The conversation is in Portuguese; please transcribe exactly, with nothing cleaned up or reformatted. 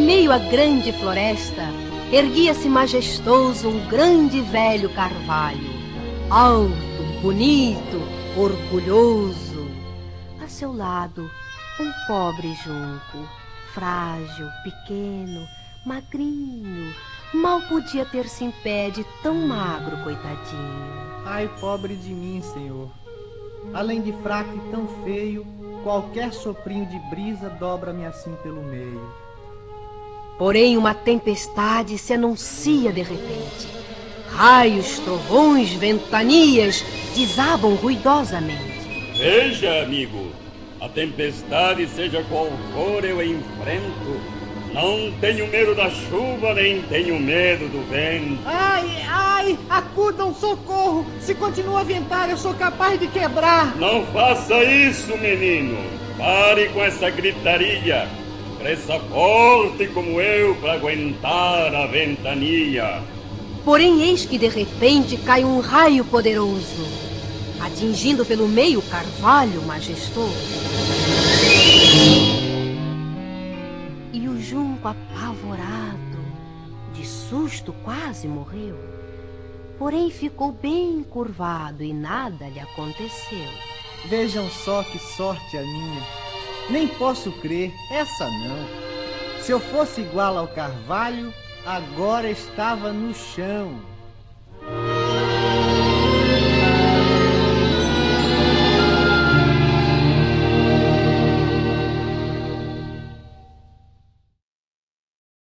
meio à grande floresta, erguia-se majestoso um grande velho carvalho, alto, bonito, orgulhoso. A seu lado, um pobre junco, frágil, pequeno, magrinho, mal podia ter-se em pé de tão magro, coitadinho. Ai, pobre de mim, senhor. Além de fraco e tão feio, qualquer soprinho de brisa dobra-me assim pelo meio. Porém, uma tempestade se anuncia de repente. Raios, trovões, ventanias desabam ruidosamente. Veja, amigo, a tempestade, seja qual for, eu enfrento. Não tenho medo da chuva, nem tenho medo do vento. Ai, ai, acudam, socorro! Se continua a ventar, eu sou capaz de quebrar. Não faça isso, menino. Pare com essa gritaria. Cresça forte como eu para aguentar a ventania. Porém, eis que de repente cai um raio poderoso, atingindo pelo meio o carvalho majestoso. E o junco, apavorado, de susto quase morreu. Porém, ficou bem curvado e nada lhe aconteceu. Vejam só que sorte a minha. Nem posso crer, essa não. Se eu fosse igual ao carvalho, agora estava no chão.